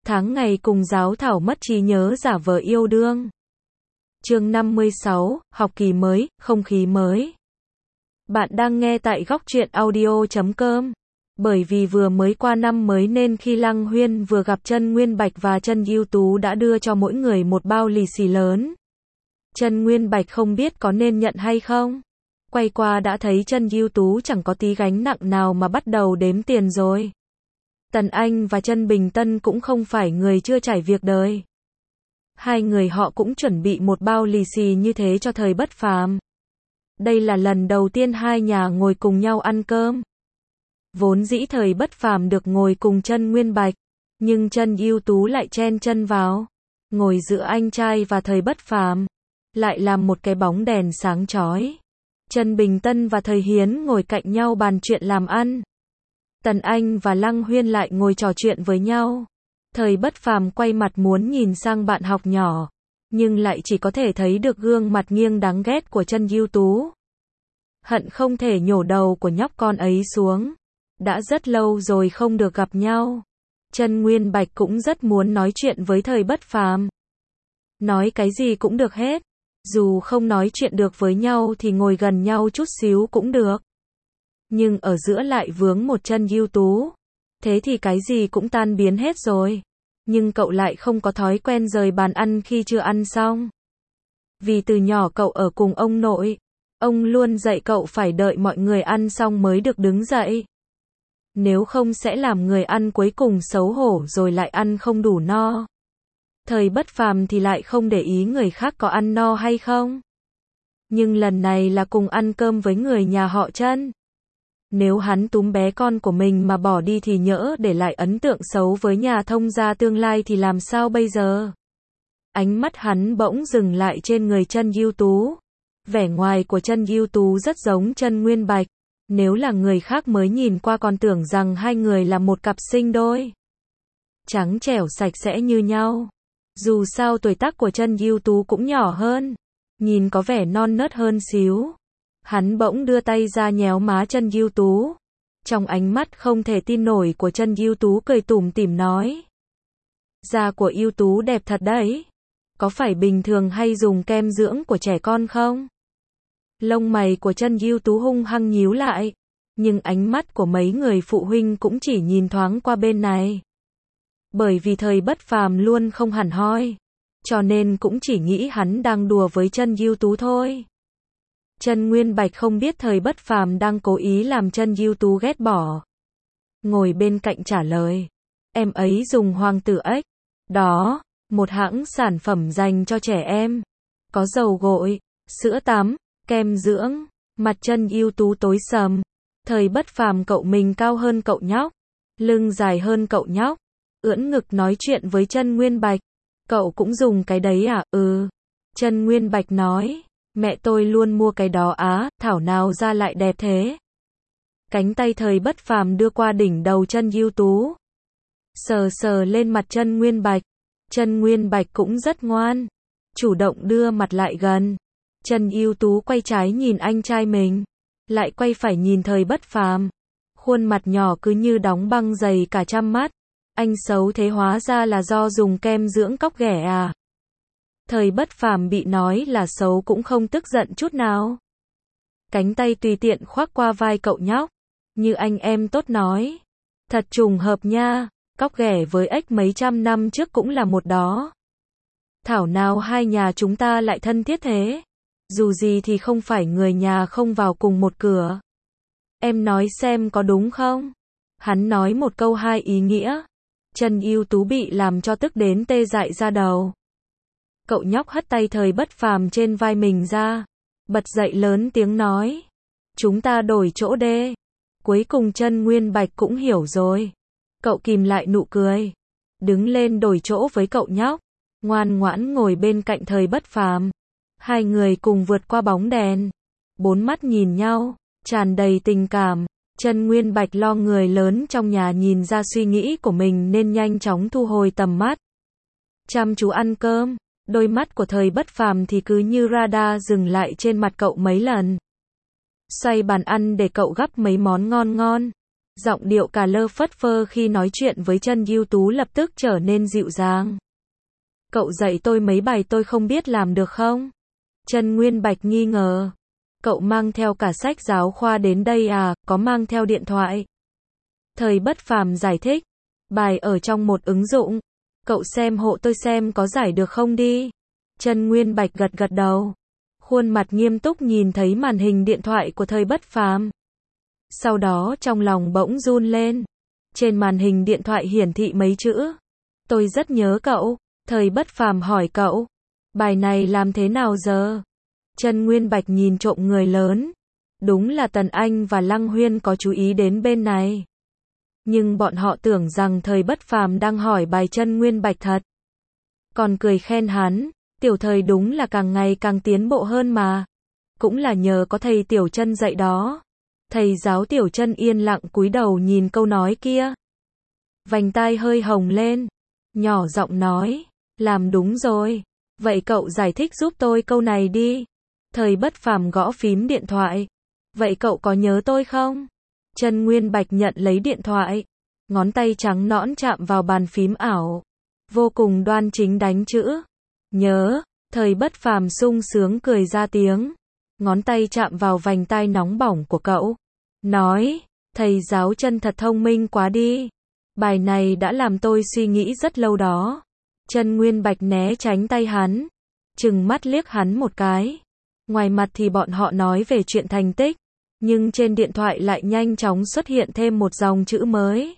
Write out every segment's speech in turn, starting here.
tháng ngày cùng giáo thảo mất trí nhớ giả vờ yêu đương. Chương 56, học kỳ mới, không khí mới. Bạn đang nghe tại góc truyện audio.com. Bởi vì vừa mới qua năm mới nên khi Lăng Huyên vừa gặp Chân Nguyên Bạch và Chân Ưu Tú đã đưa cho mỗi người một bao lì xì lớn. Chân Nguyên Bạch không biết có nên nhận hay không. Quay qua đã thấy Chân Ưu Tú chẳng có tí gánh nặng nào mà bắt đầu đếm tiền rồi. Tần Anh và Chân Bình Tân cũng không phải người chưa trải việc đời. Hai người họ cũng chuẩn bị một bao lì xì như thế cho Thời Bất Phàm. Đây là lần đầu tiên hai nhà ngồi cùng nhau ăn cơm. Vốn dĩ Thời Bất Phàm được ngồi cùng Chân Nguyên Bạch, nhưng Chân Ưu Tú lại chen chân vào, ngồi giữa anh trai và Thời Bất Phàm, lại làm một cái bóng đèn sáng chói. Chân Bình Tân và Thời Hiến ngồi cạnh nhau bàn chuyện làm ăn. Tần Anh và Lăng Huyên lại ngồi trò chuyện với nhau. Thời Bất Phàm quay mặt muốn nhìn sang bạn học nhỏ, nhưng lại chỉ có thể thấy được gương mặt nghiêng đáng ghét của Chân Ưu Tú. Hận không thể nhổ đầu của nhóc con ấy xuống. Đã rất lâu rồi không được gặp nhau. Chân Nguyên Bạch cũng rất muốn nói chuyện với Thời Bất Phàm. Nói cái gì cũng được hết. Dù không nói chuyện được với nhau thì ngồi gần nhau chút xíu cũng được. Nhưng ở giữa lại vướng một Chân Ưu Tú. Thế thì cái gì cũng tan biến hết rồi. Nhưng cậu lại không có thói quen rời bàn ăn khi chưa ăn xong. Vì từ nhỏ cậu ở cùng ông nội. Ông luôn dạy cậu phải đợi mọi người ăn xong mới được đứng dậy. Nếu không sẽ làm người ăn cuối cùng xấu hổ rồi lại ăn không đủ no. Thời Bất Phàm thì lại không để ý người khác có ăn no hay không. Nhưng lần này là cùng ăn cơm với người nhà họ Chân. Nếu hắn túm bé con của mình mà bỏ đi thì nhỡ để lại ấn tượng xấu với nhà thông gia tương lai thì làm sao bây giờ? Ánh mắt hắn bỗng dừng lại trên người Chân Ưu Tú. Vẻ ngoài của Chân Ưu Tú rất giống Chân Nguyên Bạch. Nếu là người khác mới nhìn qua còn tưởng rằng hai người là một cặp sinh đôi. Trắng trẻo sạch sẽ như nhau. Dù sao tuổi tác của Chân Ưu Tú cũng nhỏ hơn. Nhìn có vẻ non nớt hơn xíu. Hắn bỗng đưa tay ra nhéo má Chân Ưu Tú. Trong ánh mắt không thể tin nổi của Chân Ưu Tú cười tủm tỉm nói. Da của Ưu Tú đẹp thật đấy. Có phải bình thường hay dùng kem dưỡng của trẻ con không? Lông mày của Chân Ưu Tú hung hăng nhíu lại. Nhưng ánh mắt của mấy người phụ huynh cũng chỉ nhìn thoáng qua bên này. Bởi vì Thời Bất Phàm luôn không hẳn hoi. Cho nên cũng chỉ nghĩ hắn đang đùa với Chân Ưu Tú thôi. Chân Nguyên Bạch không biết Thời Bất Phàm đang cố ý làm Chân Ưu Tú ghét bỏ. Ngồi bên cạnh trả lời. Em ấy dùng Hoàng Tử Ếch. Đó, một hãng sản phẩm dành cho trẻ em. Có dầu gội, sữa tắm, kem dưỡng. Mặt Chân Ưu Tú tối sầm. Thời Bất Phàm cậu mình cao hơn cậu nhóc. Lưng dài hơn cậu nhóc. Ưỡn ngực nói chuyện với Chân Nguyên Bạch. Cậu cũng dùng cái đấy à? Ừ. Chân Nguyên Bạch nói. Mẹ tôi luôn mua cái đó á, thảo nào ra lại đẹp thế. Cánh tay Thời Bất Phàm đưa qua đỉnh đầu Chân Ưu Tú. Sờ sờ lên mặt Chân Nguyên Bạch. Chân Nguyên Bạch cũng rất ngoan. Chủ động đưa mặt lại gần. Chân Ưu Tú quay trái nhìn anh trai mình. Lại quay phải nhìn Thời Bất Phàm. Khuôn mặt nhỏ cứ như đóng băng dày cả trăm mắt. Anh xấu thế hóa ra là do dùng kem dưỡng cóc ghẻ à? Thời Bất Phàm bị nói là xấu cũng không tức giận chút nào. Cánh tay tùy tiện khoác qua vai cậu nhóc. Như anh em tốt nói. Thật trùng hợp nha, cóc ghẻ với ếch mấy trăm năm trước cũng là một đó. Thảo nào hai nhà chúng ta lại thân thiết thế. Dù gì thì không phải người nhà không vào cùng một cửa. Em nói xem có đúng không? Hắn nói một câu hai ý nghĩa. Chân Ưu Tú bị làm cho tức đến tê dại ra đầu. Cậu nhóc hất tay Thời Bất Phàm trên vai mình ra. Bật dậy lớn tiếng nói. Chúng ta đổi chỗ đê. Cuối cùng Chân Nguyên Bạch cũng hiểu rồi. Cậu kìm lại nụ cười. Đứng lên đổi chỗ với cậu nhóc. Ngoan ngoãn ngồi bên cạnh Thời Bất Phàm. Hai người cùng vượt qua bóng đèn. Bốn mắt nhìn nhau, tràn đầy tình cảm. Chân Nguyên Bạch lo người lớn trong nhà nhìn ra suy nghĩ của mình nên nhanh chóng thu hồi tầm mắt. Chăm chú ăn cơm. Đôi mắt của Thời Bất Phàm thì cứ như radar dừng lại trên mặt cậu mấy lần. Xoay bàn ăn để cậu gắp mấy món ngon ngon. Giọng điệu cà lơ phất phơ khi nói chuyện với Chân Ưu Tú lập tức trở nên dịu dàng. Cậu dạy tôi mấy bài tôi không biết làm được không? Trần Nguyên Bạch nghi ngờ. Cậu mang theo cả sách giáo khoa đến đây à, có mang theo điện thoại? Thời Bất Phàm giải thích. Bài ở trong một ứng dụng. Cậu xem hộ tôi xem có giải được không đi. Trần Nguyên Bạch gật gật đầu. Khuôn mặt nghiêm túc nhìn thấy màn hình điện thoại của Thời Bất Phàm. Sau đó trong lòng bỗng run lên. Trên màn hình điện thoại hiển thị mấy chữ. Tôi rất nhớ cậu. Thời Bất Phàm hỏi cậu. Bài này làm thế nào giờ? Trần Nguyên Bạch nhìn trộm người lớn. Đúng là Tần Anh và Lăng Huyên có chú ý đến bên này. Nhưng bọn họ tưởng rằng Thời Bất Phàm đang hỏi bài Trần Nguyên Bạch thật. Còn cười khen hắn. Tiểu Thời đúng là càng ngày càng tiến bộ hơn mà. Cũng là nhờ có thầy Tiểu Trân dạy đó. Thầy giáo Tiểu Trân yên lặng cúi đầu nhìn câu nói kia. Vành tai hơi hồng lên. Nhỏ giọng nói. Làm đúng rồi. Vậy cậu giải thích giúp tôi câu này đi. Thời Bất Phàm gõ phím điện thoại. Vậy cậu có nhớ tôi không? Trần Nguyên Bạch nhận lấy điện thoại. Ngón tay trắng nõn chạm vào bàn phím ảo. Vô cùng đoan chính đánh chữ. Nhớ. Thời Bất Phàm sung sướng cười ra tiếng. Ngón tay chạm vào vành tai nóng bỏng của cậu. Nói. Thầy giáo Trân thật thông minh quá đi. Bài này đã làm tôi suy nghĩ rất lâu đó. Trần Nguyên Bạch né tránh tay hắn. Trừng mắt liếc hắn một cái. Ngoài mặt thì bọn họ nói về chuyện thành tích. Nhưng trên điện thoại lại nhanh chóng xuất hiện thêm một dòng chữ mới.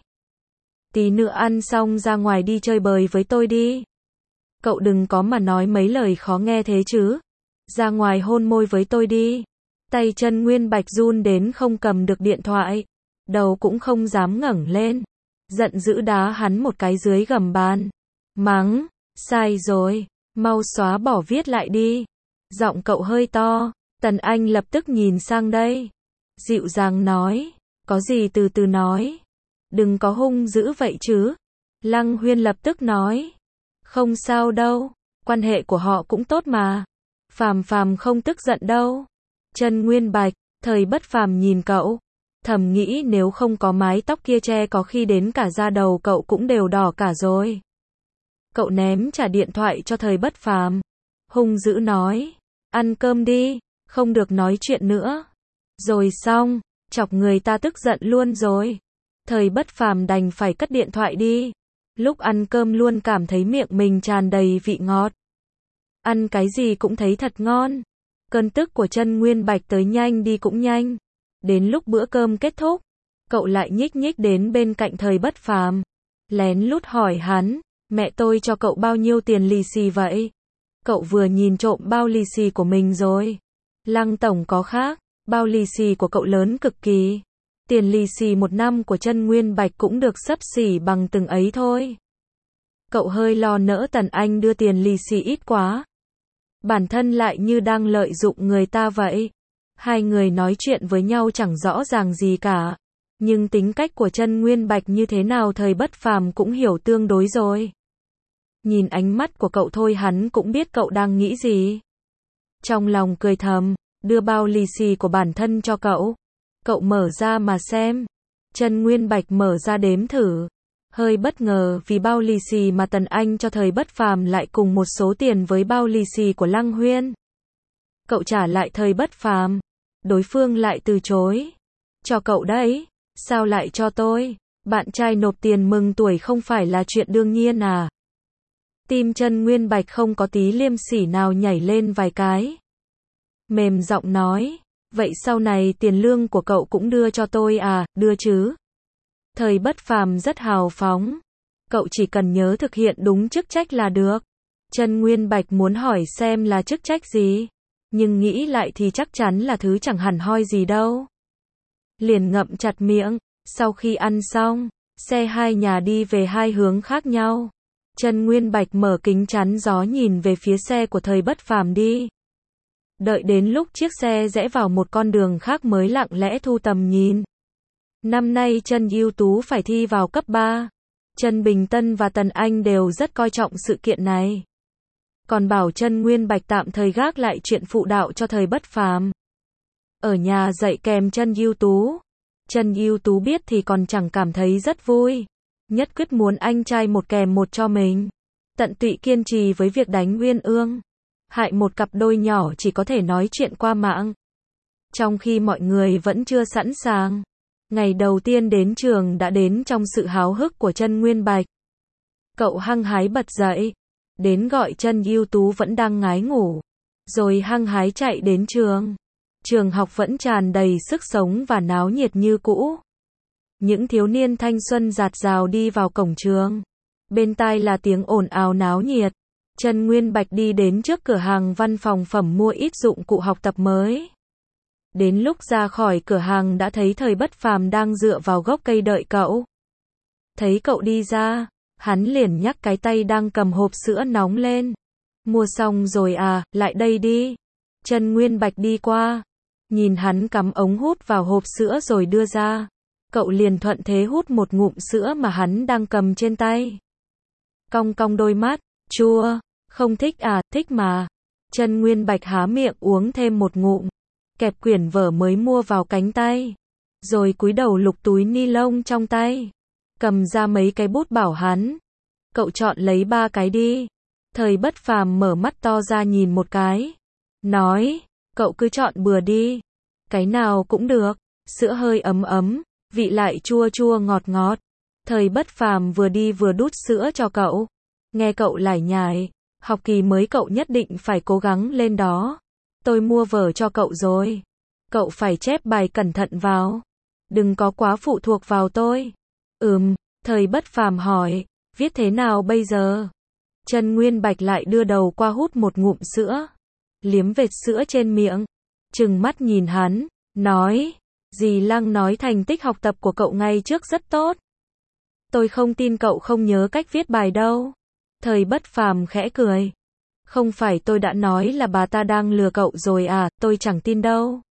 Tí nữa ăn xong ra ngoài đi chơi bời với tôi đi. Cậu đừng có mà nói mấy lời khó nghe thế chứ. Ra ngoài hôn môi với tôi đi. Tay Trần Nguyên Bạch run đến không cầm được điện thoại. Đầu cũng không dám ngẩng lên. Giận dữ đá hắn một cái dưới gầm bàn. Mắng. Sai rồi. Mau xóa bỏ viết lại đi. Giọng cậu hơi to. Tần Anh lập tức nhìn sang đây. Dịu dàng nói. Có gì từ từ nói. Đừng có hung dữ vậy chứ. Lăng Huyên lập tức nói. Không sao đâu. Quan hệ của họ cũng tốt mà. Phàm Phàm không tức giận đâu. Trần Nguyên Bạch. Thời Bất Phàm nhìn cậu. Thầm nghĩ nếu không có mái tóc kia che có khi đến cả da đầu cậu cũng đều đỏ cả rồi. Cậu ném trả điện thoại cho Thời Bất Phàm. Hung dữ nói. Ăn cơm đi. Không được nói chuyện nữa. Rồi xong. Chọc người ta tức giận luôn rồi. Thời Bất Phàm đành phải cất điện thoại đi. Lúc ăn cơm luôn cảm thấy miệng mình tràn đầy vị ngọt. Ăn cái gì cũng thấy thật ngon. Cơn tức của Trần Nguyên Bạch tới nhanh đi cũng nhanh. Đến lúc bữa cơm kết thúc, cậu lại nhích nhích đến bên cạnh Thời Bất Phàm. Lén lút hỏi hắn, mẹ tôi cho cậu bao nhiêu tiền lì xì vậy? Cậu vừa nhìn trộm bao lì xì của mình rồi. Lăng tổng có khác, bao lì xì của cậu lớn cực kỳ. Tiền lì xì một năm của Trần Nguyên Bạch cũng được xấp xỉ bằng từng ấy thôi. Cậu hơi lo nỡ Tần Anh đưa tiền lì xì ít quá. Bản thân lại như đang lợi dụng người ta vậy. Hai người nói chuyện với nhau chẳng rõ ràng gì cả. Nhưng tính cách của Trần Nguyên Bạch như thế nào Thời Bất Phàm cũng hiểu tương đối rồi. Nhìn ánh mắt của cậu thôi hắn cũng biết cậu đang nghĩ gì. Trong lòng cười thầm, đưa bao lì xì của bản thân cho cậu. Cậu mở ra mà xem. Trần Nguyên Bạch mở ra đếm thử. Hơi bất ngờ vì bao lì xì mà Tần Anh cho Thời Bất Phàm lại cùng một số tiền với bao lì xì của Lăng Huyên. Cậu trả lại Thời Bất Phàm. Đối phương lại từ chối. Cho cậu đấy. Sao lại cho tôi? Bạn trai nộp tiền mừng tuổi không phải là chuyện đương nhiên à? Tim Trần Nguyên Bạch không có tí liêm sỉ nào nhảy lên vài cái. Mềm giọng nói. Vậy sau này tiền lương của cậu cũng đưa cho tôi à? Đưa chứ? Thời Bất Phàm rất hào phóng. Cậu chỉ cần nhớ thực hiện đúng chức trách là được. Trần Nguyên Bạch muốn hỏi xem là chức trách gì. Nhưng nghĩ lại thì chắc chắn là thứ chẳng hẳn hoi gì đâu. Liền ngậm chặt miệng. Sau khi ăn xong, xe hai nhà đi về hai hướng khác nhau. Trần Nguyên Bạch mở kính chắn gió nhìn về phía xe của Thời Bất Phàm đi. Đợi đến lúc chiếc xe rẽ vào một con đường khác mới lặng lẽ thu tầm nhìn. Năm nay Trần Ưu Tú phải thi vào cấp 3. Trần Bình Tân và Tần Anh đều rất coi trọng sự kiện này. Còn bảo Trần Nguyên Bạch tạm thời gác lại chuyện phụ đạo cho Thời Bất Phàm. Ở nhà dạy kèm Trần Ưu Tú. Trần Ưu Tú biết thì còn chẳng cảm thấy rất vui. Nhất quyết muốn anh trai một kèm một cho mình. Tận tụy kiên trì với việc đánh Uyên Ương. Hại một cặp đôi nhỏ chỉ có thể nói chuyện qua mạng. Trong khi mọi người vẫn chưa sẵn sàng. Ngày đầu tiên đến trường đã đến trong sự háo hức của Trần Nguyên Bạch. Cậu hăng hái bật dậy. Đến gọi Trần Ưu Tú vẫn đang ngái ngủ. Rồi hăng hái chạy đến trường. Trường học vẫn tràn đầy sức sống và náo nhiệt như cũ. Những thiếu niên thanh xuân dạt dào đi vào cổng trường. Bên tai là tiếng ồn ào náo nhiệt. Trần Nguyên Bạch đi đến trước cửa hàng văn phòng phẩm mua ít dụng cụ học tập mới. Đến lúc ra khỏi cửa hàng đã thấy Thời Bất Phàm đang dựa vào gốc cây đợi cậu. Thấy cậu đi ra, hắn liền nhắc cái tay đang cầm hộp sữa nóng lên. Mua xong rồi à, lại đây đi. Trần Nguyên Bạch đi qua. Nhìn hắn cắm ống hút vào hộp sữa rồi đưa ra. Cậu liền thuận thế hút một ngụm sữa mà hắn đang cầm trên tay. Cong cong đôi mắt, chua, không thích à, thích mà. Trần Nguyên Bạch há miệng uống thêm một ngụm. Kẹp quyển vở mới mua vào cánh tay. Rồi cúi đầu lục túi ni lông trong tay. Cầm ra mấy cái bút bảo hắn. Cậu chọn lấy 3 cái đi. Thời Bất Phàm mở mắt to ra nhìn một cái. Nói, cậu cứ chọn bừa đi. Cái nào cũng được. Sữa hơi ấm ấm, vị lại chua chua ngọt ngọt. Thời Bất Phàm vừa đi vừa đút sữa cho cậu. Nghe cậu lải nhải. Học kỳ mới cậu nhất định phải cố gắng lên đó. Tôi mua vở cho cậu rồi. Cậu phải chép bài cẩn thận vào. Đừng có quá phụ thuộc vào tôi. Thời Bất Phàm hỏi, viết thế nào bây giờ? Trần Nguyên Bạch lại đưa đầu qua hút một ngụm sữa. Liếm vệt sữa trên miệng. Trừng mắt nhìn hắn, nói, dì Lăng nói thành tích học tập của cậu ngày trước rất tốt. Tôi không tin cậu không nhớ cách viết bài đâu. Thời Bất Phàm khẽ cười. Không phải tôi đã nói là bà ta đang lừa cậu rồi à, tôi chẳng tin đâu.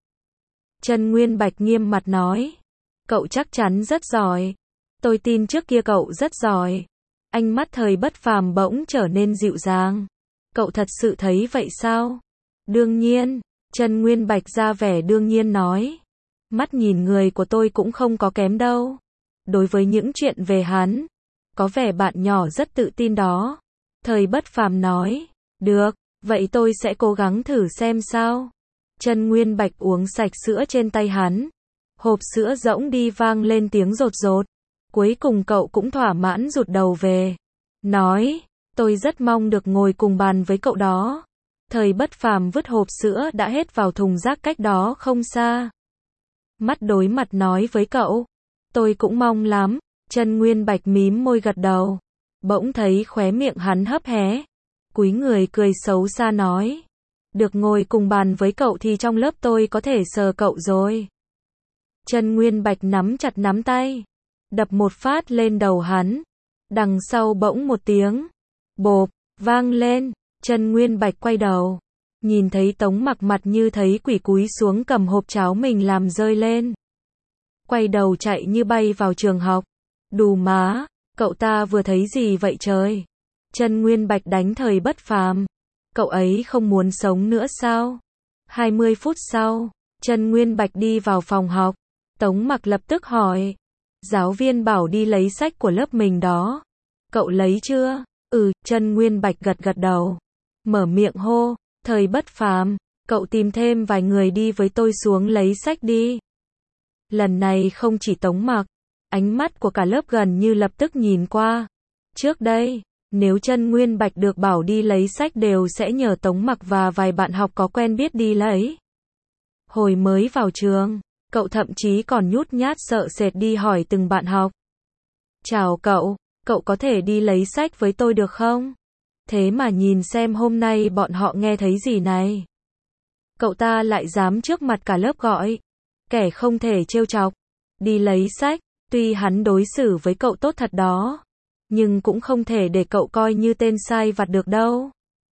Trần Nguyên Bạch nghiêm mặt nói. Cậu chắc chắn rất giỏi. Tôi tin trước kia cậu rất giỏi. Ánh mắt Thời Bất Phàm bỗng trở nên dịu dàng. Cậu thật sự thấy vậy sao? Đương nhiên. Trần Nguyên Bạch ra vẻ đương nhiên nói. Mắt nhìn người của tôi cũng không có kém đâu. Đối với những chuyện về hắn, có vẻ bạn nhỏ rất tự tin đó. Thời Bất Phàm nói. Được, vậy tôi sẽ cố gắng thử xem sao. Trần Nguyên Bạch uống sạch sữa trên tay hắn. Hộp sữa rỗng đi vang lên tiếng rột rột. Cuối cùng cậu cũng thỏa mãn rụt đầu về. Nói, tôi rất mong được ngồi cùng bàn với cậu đó. Thời Bất Phàm vứt hộp sữa đã hết vào thùng rác cách đó không xa. Mắt đối mặt nói với cậu. Tôi cũng mong lắm. Trần Nguyên Bạch mím môi gật đầu. Bỗng thấy khóe miệng hắn hấp hé. Cúi người cười xấu xa nói. Được ngồi cùng bàn với cậu thì trong lớp tôi có thể sờ cậu rồi. Trần Nguyên Bạch nắm chặt nắm tay. Đập một phát lên đầu hắn. Đằng sau bỗng một tiếng. Bộp, vang lên. Trần Nguyên Bạch quay đầu. Nhìn thấy Tống Mặc mặt như thấy quỷ cúi xuống cầm hộp cháo mình làm rơi lên. Quay đầu chạy như bay vào trường học. Đù má, cậu ta vừa thấy gì vậy trời? Trần Nguyên Bạch đánh Thời Bất Phàm. Cậu ấy không muốn sống nữa sao? 20 phút sau, Trần Nguyên Bạch đi vào phòng học. Tống Mặc lập tức hỏi. Giáo viên bảo đi lấy sách của lớp mình đó. Cậu lấy chưa? Trần Nguyên Bạch gật gật đầu. Mở miệng hô. Thời Bất Phàm, cậu tìm thêm vài người đi với tôi xuống lấy sách đi. Lần này không chỉ Tống Mặc, ánh mắt của cả lớp gần như lập tức nhìn qua. Trước đây, nếu Trần Nguyên Bạch được bảo đi lấy sách đều sẽ nhờ Tống Mặc và vài bạn học có quen biết đi lấy. Hồi mới vào trường, cậu thậm chí còn nhút nhát sợ sệt đi hỏi từng bạn học. Chào cậu có thể đi lấy sách với tôi được không? Thế mà nhìn xem hôm nay bọn họ nghe thấy gì này. Cậu ta lại dám trước mặt cả lớp gọi. Kẻ không thể trêu chọc. Đi lấy sách, tuy hắn đối xử với cậu tốt thật đó. Nhưng cũng không thể để cậu coi như tên sai vặt được đâu.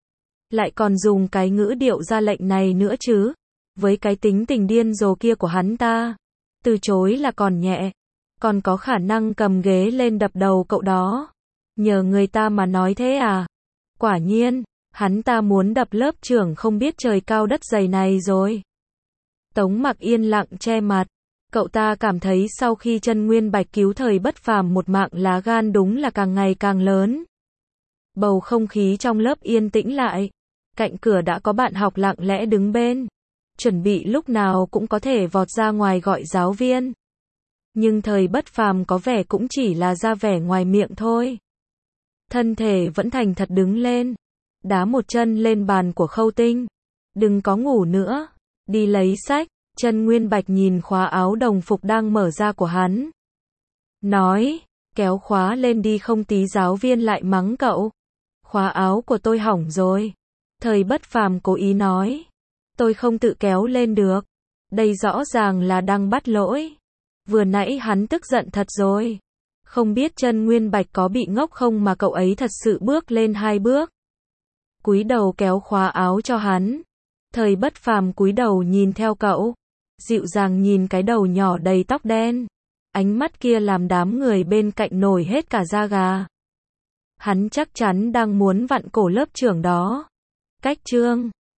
Lại còn dùng cái ngữ điệu ra lệnh này nữa chứ. Với cái tính tình điên rồ kia của hắn ta. Từ chối là còn nhẹ. Còn có khả năng cầm ghế lên đập đầu cậu đó. Nhờ người ta mà nói thế à? Quả nhiên, hắn ta muốn đập lớp trưởng không biết trời cao đất dày này rồi. Tống Mặc yên lặng che mặt. Cậu ta cảm thấy sau khi Chân Nguyên Bạch cứu Thời Bất Phàm một mạng, lá gan đúng là càng ngày càng lớn. Bầu không khí trong lớp yên tĩnh lại. Cạnh cửa đã có bạn học lặng lẽ đứng bên, chuẩn bị lúc nào cũng có thể vọt ra ngoài gọi giáo viên. Nhưng Thời Bất Phàm có vẻ cũng chỉ là ra vẻ ngoài miệng thôi. Thân thể vẫn thành thật đứng lên, đá một chân lên bàn của Khâu Tinh. Đừng có ngủ nữa, đi lấy sách. Chân Nguyên Bạch nhìn khóa áo đồng phục đang mở ra của hắn, nói, kéo khóa lên đi không tí giáo viên lại mắng cậu. Khóa áo của tôi hỏng rồi. Thời Bất Phàm cố ý nói, tôi không tự kéo lên được. Đây rõ ràng là đang bắt lỗi. Vừa nãy hắn tức giận thật rồi. Không biết Chân Nguyên Bạch có bị ngốc không mà cậu ấy thật sự bước lên 2 bước. Cúi đầu kéo khóa áo cho hắn. Thời Bất Phàm cúi đầu nhìn theo cậu, dịu dàng nhìn cái đầu nhỏ đầy tóc đen. Ánh mắt kia làm đám người bên cạnh nổi hết cả da gà. Hắn chắc chắn đang muốn vặn cổ lớp trưởng đó. Cách chương